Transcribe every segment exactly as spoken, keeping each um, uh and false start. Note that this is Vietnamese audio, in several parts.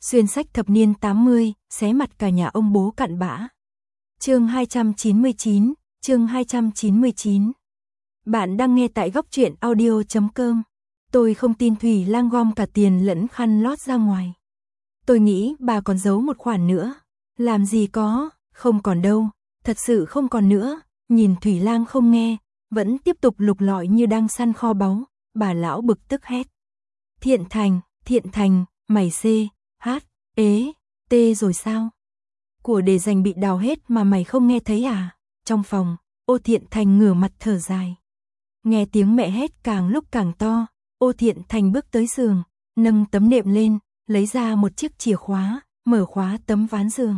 Xuyên sách thập niên tám mươi, xé mặt cả nhà ông bố cặn bã. Chương hai trăm chín mươi chín, chương hai trăm chín mươi chín. Bạn đang nghe tại góc truyện audio chấm com. Tôi không tin Thủy Lang gom cả tiền lẫn khăn lót ra ngoài. Tôi nghĩ bà còn giấu một khoản nữa. Làm gì có, không còn đâu, thật sự không còn nữa. Nhìn Thủy Lang không nghe, vẫn tiếp tục lục lọi như đang săn kho báu, bà lão bực tức hét. Thiện Thành, Thiện Thành, mày xê, hát, ế, tê rồi sao? Của để dành bị đào hết mà mày không nghe thấy à? Trong phòng, Ô Thiện Thành ngửa mặt thở dài. Nghe tiếng mẹ hét càng lúc càng to, Ô Thiện Thành bước tới giường, nâng tấm nệm lên, lấy ra một chiếc chìa khóa, mở khóa tấm ván giường.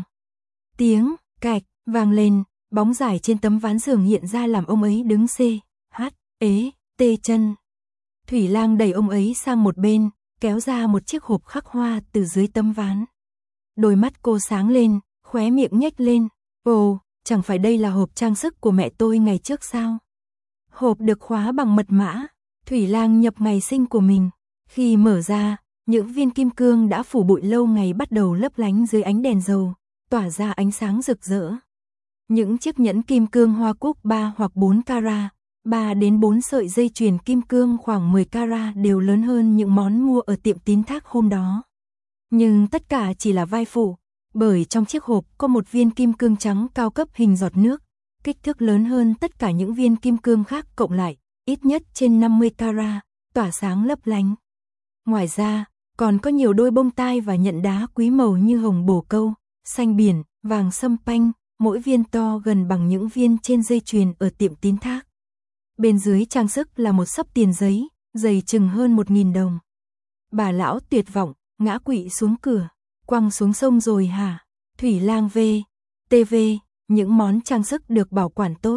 Tiếng cạch vang lên, bóng dài trên tấm ván giường hiện ra làm ông ấy đứng xê, hát, ế, tê chân. Thủy Lang đẩy ông ấy sang một bên, kéo ra một chiếc hộp khắc hoa từ dưới tấm ván. Đôi mắt cô sáng lên, khóe miệng nhếch lên. Ồ, chẳng phải đây là hộp trang sức của mẹ tôi ngày trước sao? Hộp được khóa bằng mật mã. Thủy Lang nhập ngày sinh của mình. Khi mở ra, những viên kim cương đã phủ bụi lâu ngày bắt đầu lấp lánh dưới ánh đèn dầu, tỏa ra ánh sáng rực rỡ. Những chiếc nhẫn kim cương hoa cúc ba hoặc bốn carat, ba đến bốn sợi dây chuyền kim cương khoảng mười carat đều lớn hơn những món mua ở tiệm tín thác hôm đó. Nhưng tất cả chỉ là vai phụ, bởi trong chiếc hộp có một viên kim cương trắng cao cấp hình giọt nước, kích thước lớn hơn tất cả những viên kim cương khác cộng lại, ít nhất trên năm mươi carat, tỏa sáng lấp lánh. Ngoài ra, còn có nhiều đôi bông tai và nhẫn đá quý màu như hồng bồ câu, xanh biển, vàng sâm panh, mỗi viên to gần bằng những viên trên dây chuyền ở tiệm tín thác. Bên dưới trang sức là một xấp tiền giấy, dày chừng hơn một nghìn đồng. Bà lão tuyệt vọng, ngã quỵ xuống cửa, quăng xuống sông rồi hả? Thủy Lang về, tê vê, những món trang sức được bảo quản tốt.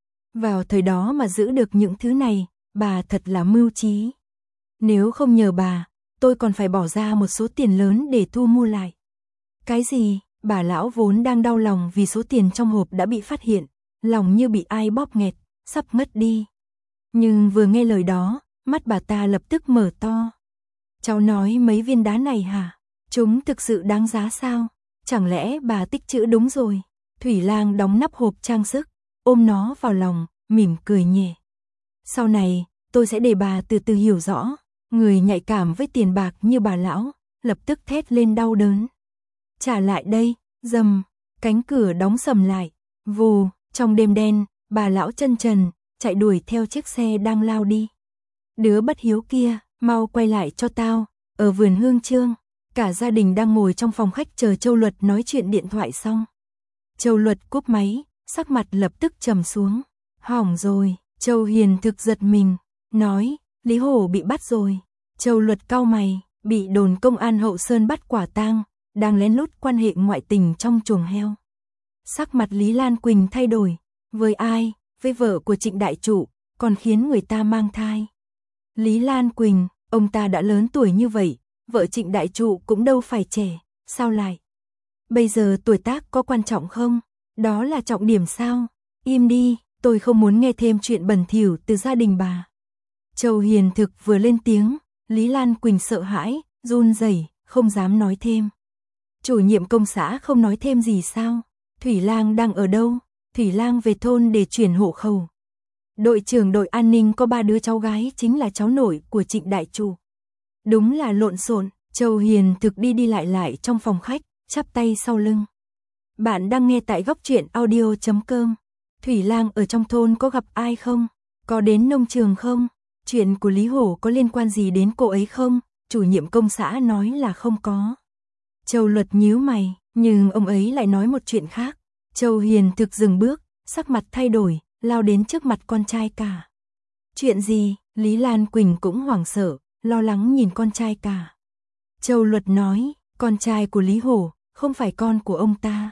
Vào thời đó mà giữ được những thứ này, bà thật là mưu trí. Nếu không nhờ bà, tôi còn phải bỏ ra một số tiền lớn để thu mua lại. Cái gì? Bà lão vốn đang đau lòng vì số tiền trong hộp đã bị phát hiện, lòng như bị ai bóp nghẹt, sắp ngất đi. Nhưng vừa nghe lời đó, mắt bà ta lập tức mở to. Cháu nói mấy viên đá này hả? Chúng thực sự đáng giá sao? Chẳng lẽ bà tích trữ đúng rồi? Thủy Lang đóng nắp hộp trang sức, ôm nó vào lòng, mỉm cười nhẹ. Sau này, tôi sẽ để bà từ từ hiểu rõ. Người nhạy cảm với tiền bạc như bà lão, lập tức thét lên đau đớn. Trả lại đây, rầm, cánh cửa đóng sầm lại, vù, trong đêm đen, bà lão chân trần, chạy đuổi theo chiếc xe đang lao đi. Đứa bất hiếu kia, mau quay lại cho tao, ở vườn hương trương. Cả gia đình đang ngồi trong phòng khách chờ Châu Luật nói chuyện điện thoại xong. Châu Luật cúp máy, sắc mặt lập tức trầm xuống. Hỏng rồi, Châu Hiền thực giật mình, nói, Lý Hổ bị bắt rồi. Châu Luật cau mày, bị đồn công an Hậu Sơn bắt quả tang, đang lén lút quan hệ ngoại tình trong chuồng heo. Sắc mặt Lý Lan Quỳnh thay đổi, với ai, với vợ của Trịnh đại chủ, còn khiến người ta mang thai. Lý Lan Quỳnh, ông ta đã lớn tuổi như vậy, vợ Trịnh đại trụ cũng đâu phải trẻ, sao lại? Bây giờ tuổi tác có quan trọng không? Đó là trọng điểm sao? Im đi, tôi không muốn nghe thêm chuyện bẩn thỉu từ gia đình bà. Châu Hiền thực vừa lên tiếng, Lý Lan Quỳnh sợ hãi, run rẩy, không dám nói thêm. Chủ nhiệm công xã không nói thêm gì sao? Thủy Lang đang ở đâu? Thủy Lang về thôn để chuyển hộ khẩu. Đội trưởng đội an ninh có ba đứa cháu gái chính là cháu nội của Trịnh đại chủ. Đúng là lộn xộn. Châu Hiền thực đi đi lại lại trong phòng khách, chắp tay sau lưng. Bạn đang nghe tại góc truyện audio chấm com. Thủy Lang ở trong thôn có gặp ai không? Có đến nông trường không? Chuyện của Lý Hổ có liên quan gì đến cô ấy không? Chủ nhiệm công xã nói là không có. Châu Luật nhíu mày, nhưng ông ấy lại nói một chuyện khác. Châu Hiền thực dừng bước, sắc mặt thay đổi, lao đến trước mặt con trai cả. Chuyện gì? Lý Lan Quỳnh cũng hoảng sợ, lo lắng nhìn con trai cả. Châu Luật nói, con trai của Lý Hổ, không phải con của ông ta.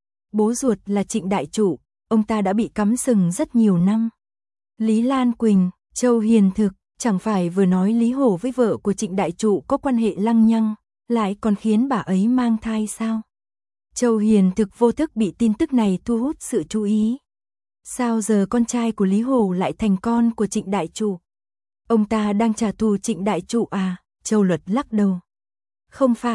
Bố ruột là Trịnh đại chủ, ông ta đã bị cắm sừng rất nhiều năm. Lý Lan Quỳnh, Châu Hiền thực, chẳng phải vừa nói Lý Hổ với vợ của Trịnh đại chủ có quan hệ lăng nhăng, lại còn khiến bà ấy mang thai sao? Châu Hiền thực vô thức bị tin tức này thu hút sự chú ý. Sao giờ con trai của Lý Hổ lại thành con của Trịnh đại chủ? Ông ta đang trả thù Trịnh đại chủ à? Châu Luật lắc đầu. Không phải,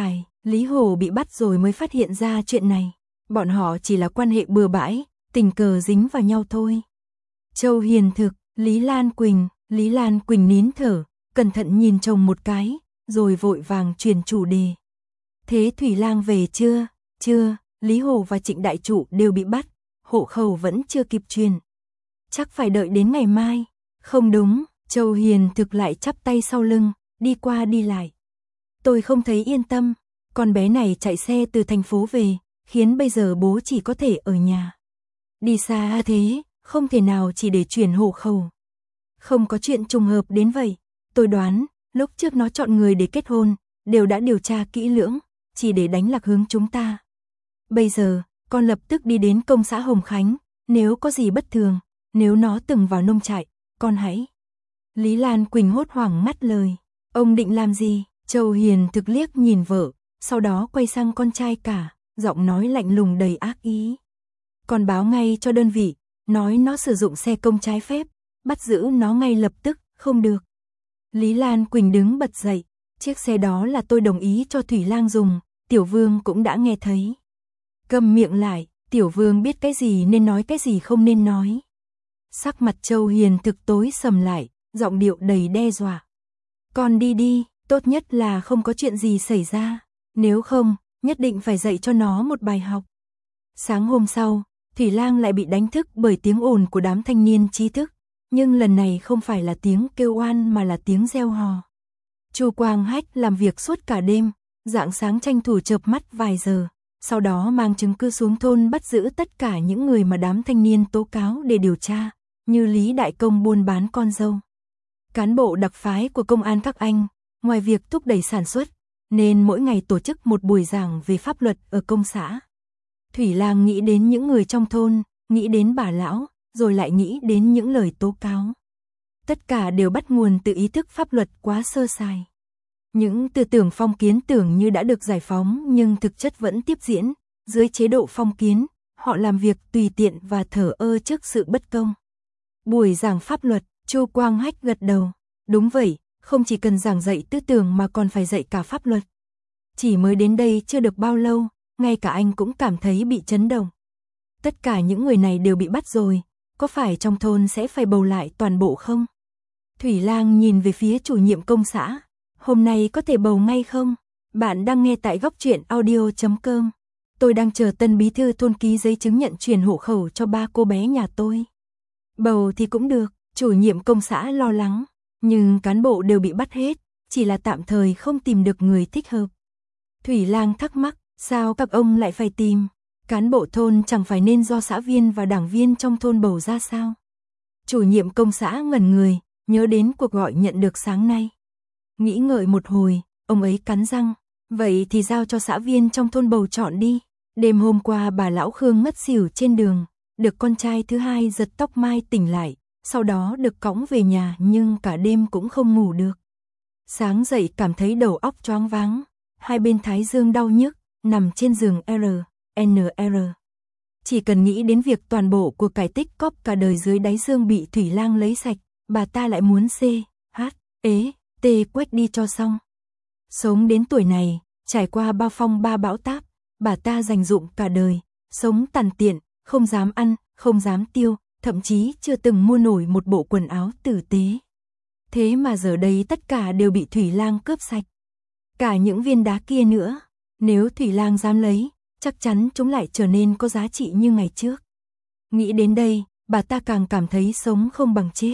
Lý Hồ bị bắt rồi mới phát hiện ra chuyện này. Bọn họ chỉ là quan hệ bừa bãi, tình cờ dính vào nhau thôi. Châu Hiền Thực, Lý Lan Quỳnh, Lý Lan Quỳnh nín thở, cẩn thận nhìn chồng một cái, rồi vội vàng chuyển chủ đề. Thế Thủy Lang về chưa? Chưa, Lý Hồ và Trịnh Đại Trụ đều bị bắt, hộ khẩu vẫn chưa kịp truyền. Chắc phải đợi đến ngày mai. Không đúng, Châu Hiền Thực lại chắp tay sau lưng, đi qua đi lại. Tôi không thấy yên tâm, con bé này chạy xe từ thành phố về, khiến bây giờ bố chỉ có thể ở nhà. Đi xa thế, không thể nào chỉ để chuyển hộ khẩu. Không có chuyện trùng hợp đến vậy. Tôi đoán, lúc trước nó chọn người để kết hôn, đều đã điều tra kỹ lưỡng, chỉ để đánh lạc hướng chúng ta. Bây giờ, con lập tức đi đến công xã Hồng Khánh, nếu có gì bất thường, nếu nó từng vào nông trại, con hãy. Lý Lan Quỳnh hốt hoảng ngắt lời. Ông định làm gì? Châu Hiền Thực liếc nhìn vợ, sau đó quay sang con trai cả, giọng nói lạnh lùng đầy ác ý. Con báo ngay cho đơn vị, nói nó sử dụng xe công trái phép, bắt giữ nó ngay lập tức, không được. Lý Lan Quỳnh đứng bật dậy, chiếc xe đó là tôi đồng ý cho Thủy Lang dùng, Tiểu Vương cũng đã nghe thấy. Câm miệng lại, Tiểu Vương biết cái gì nên nói cái gì không nên nói. Sắc mặt Châu Hiền Thực tối sầm lại, giọng điệu đầy đe dọa. Con đi đi, tốt nhất là không có chuyện gì xảy ra, nếu không, nhất định phải dạy cho nó một bài học. Sáng hôm sau, Thủy Lang lại bị đánh thức bởi tiếng ồn của đám thanh niên trí thức, nhưng lần này không phải là tiếng kêu oan mà là tiếng reo hò. Chu Quang Hách làm việc suốt cả đêm, rạng sáng tranh thủ chợp mắt vài giờ, sau đó mang chứng cứ xuống thôn bắt giữ tất cả những người mà đám thanh niên tố cáo để điều tra, như Lý Đại Công buôn bán con dâu. Cán bộ đặc phái của công an các anh, ngoài việc thúc đẩy sản xuất, nên mỗi ngày tổ chức một buổi giảng về pháp luật ở công xã. Thủy Lang nghĩ đến những người trong thôn, nghĩ đến bà lão, rồi lại nghĩ đến những lời tố cáo. Tất cả đều bắt nguồn từ ý thức pháp luật quá sơ sài. Những tư tưởng phong kiến tưởng như đã được giải phóng nhưng thực chất vẫn tiếp diễn. Dưới chế độ phong kiến, họ làm việc tùy tiện và thờ ơ trước sự bất công. Buổi giảng pháp luật, Chu Quang Hách gật đầu. Đúng vậy, không chỉ cần giảng dạy tư tưởng mà còn phải dạy cả pháp luật. Chỉ mới đến đây chưa được bao lâu, ngay cả anh cũng cảm thấy bị chấn động. Tất cả những người này đều bị bắt rồi, có phải trong thôn sẽ phải bầu lại toàn bộ không? Thủy Lang nhìn về phía chủ nhiệm công xã. Hôm nay có thể bầu ngay không? Bạn đang nghe tại góc truyện audio chấm com. Tôi đang chờ tân bí thư thôn ký giấy chứng nhận chuyển hộ khẩu cho ba cô bé nhà tôi. Bầu thì cũng được, chủ nhiệm công xã lo lắng. Nhưng cán bộ đều bị bắt hết, chỉ là tạm thời không tìm được người thích hợp. Thủy Lang thắc mắc, sao các ông lại phải tìm? Cán bộ thôn chẳng phải nên do xã viên và đảng viên trong thôn bầu ra sao? Chủ nhiệm công xã ngẩn người, nhớ đến cuộc gọi nhận được sáng nay. Nghĩ ngợi một hồi, ông ấy cắn răng, vậy thì giao cho xã viên trong thôn bầu chọn đi. Đêm hôm qua bà lão Khương ngất xỉu trên đường, được con trai thứ hai giật tóc mai tỉnh lại, sau đó được cõng về nhà nhưng cả đêm cũng không ngủ được. Sáng dậy cảm thấy đầu óc choáng váng, hai bên thái dương đau nhức, nằm trên giường R, N R. Chỉ cần nghĩ đến việc toàn bộ của cải tích cóp cả đời dưới đáy dương bị Thủy Lang lấy sạch, bà ta lại muốn C, H, ế, T quét đi cho xong. Sống đến tuổi này, trải qua bao phong ba bão táp, bà ta dành dụm cả đời, sống tàn tiện, không dám ăn, không dám tiêu, thậm chí chưa từng mua nổi một bộ quần áo tử tế. Thế mà giờ đây tất cả đều bị Thủy Lang cướp sạch. Cả những viên đá kia nữa, nếu Thủy Lang dám lấy, chắc chắn chúng lại trở nên có giá trị như ngày trước. Nghĩ đến đây, bà ta càng cảm thấy sống không bằng chết.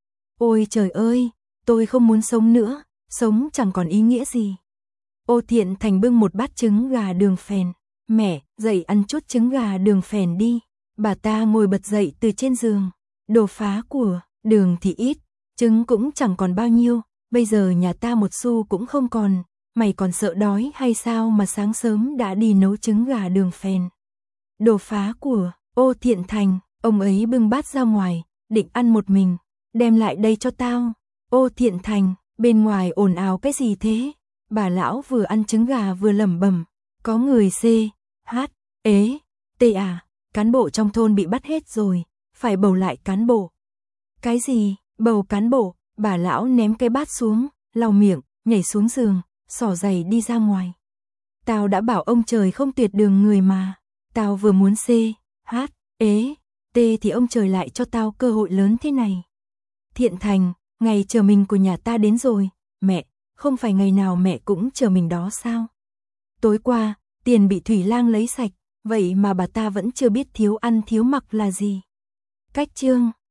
Ôi trời ơi, tôi không muốn sống nữa, sống chẳng còn ý nghĩa gì. Ô Thiện Thành bưng một bát trứng gà đường phèn. Mẹ, dậy ăn chút trứng gà đường phèn đi. Bà ta ngồi bật dậy từ trên giường. Đồ phá của, đường thì ít, trứng cũng chẳng còn bao nhiêu. Bây giờ nhà ta một xu cũng không còn. Mày còn sợ đói hay sao mà sáng sớm đã đi nấu trứng gà đường phèn. Đồ phá của, Ô Thiện Thành, ông ấy bưng bát ra ngoài, định ăn một mình. Đem lại đây cho tao. Ô Thiện Thành, bên ngoài ồn ào cái gì thế? Bà lão vừa ăn trứng gà vừa lẩm bẩm, có người C, H, ế, T à, cán bộ trong thôn bị bắt hết rồi, phải bầu lại cán bộ. Cái gì, bầu cán bộ? Bà lão ném cái bát xuống, lau miệng, nhảy xuống giường, xỏ giày đi ra ngoài. Tao đã bảo ông trời không tuyệt đường người mà. Tao vừa muốn C, H, ế, T thì ông trời lại cho tao cơ hội lớn thế này. Thiện Thành, ngày chờ mình của nhà ta đến rồi. Mẹ, không phải ngày nào mẹ cũng chờ mình đó sao? Tối qua, tiền bị Thủy Lang lấy sạch, vậy mà bà ta vẫn chưa biết thiếu ăn thiếu mặc là gì. Cách chương